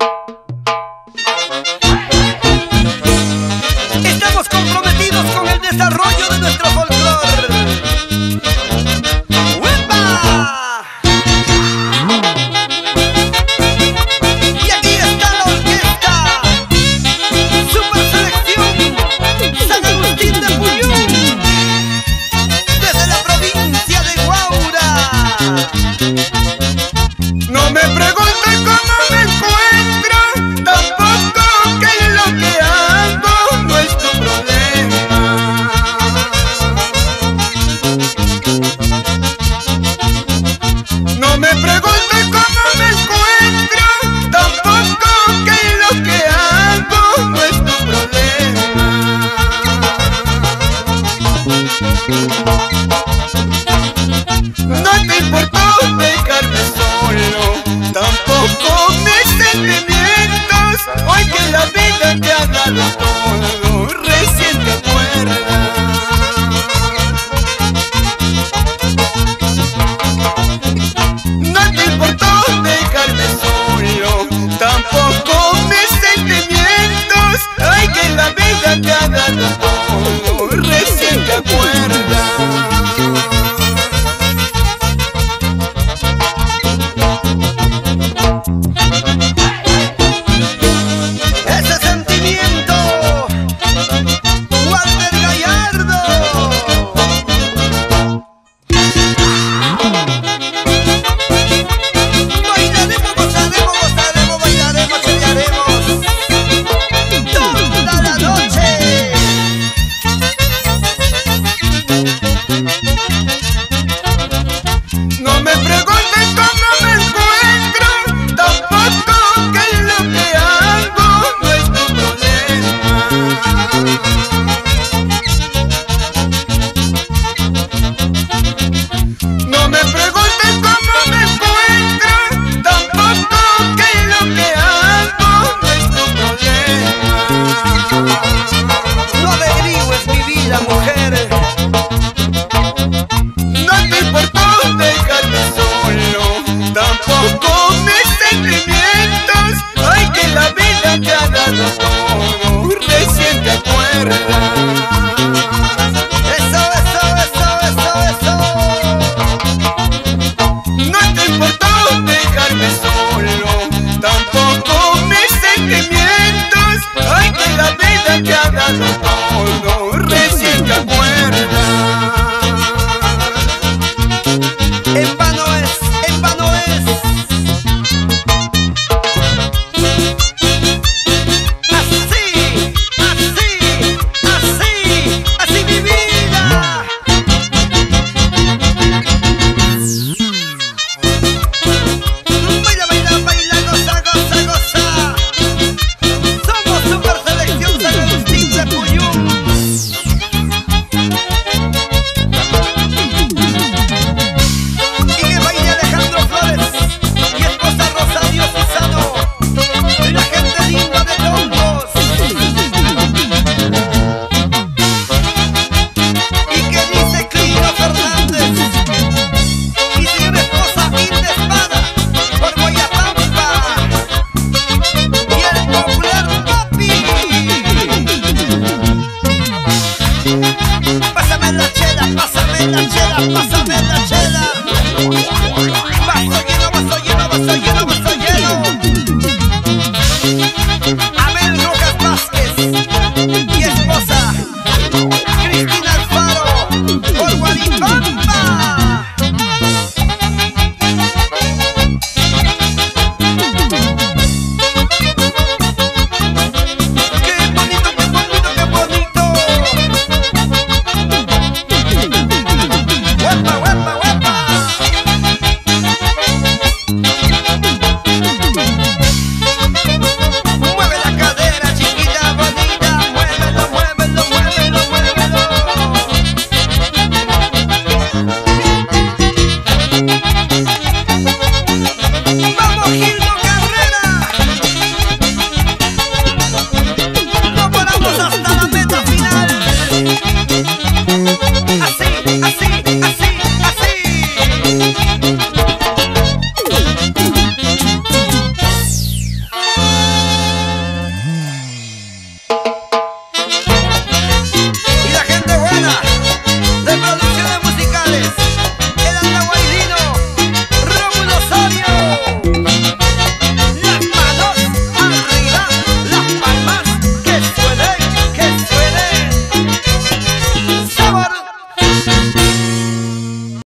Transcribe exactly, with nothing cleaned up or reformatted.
Estamos comprometidos con el desarrollo de nuestro folclore. ¡Uepa! Y aquí está la orquesta Super Selección San Agustín de Puyún, desde la provincia de Guaura. No me preguntes cómo me encuentro, tampoco qué es lo que hago, no es tu problema. No me preguntes cómo me encuentro, tampoco qué es lo que hago, no es tu problema. No te importó dejarme solo, tampoco mis sentimientos. Hoy que la vida te ha dado todo, recién te acuerdas. No te importó dejarme solo, tampoco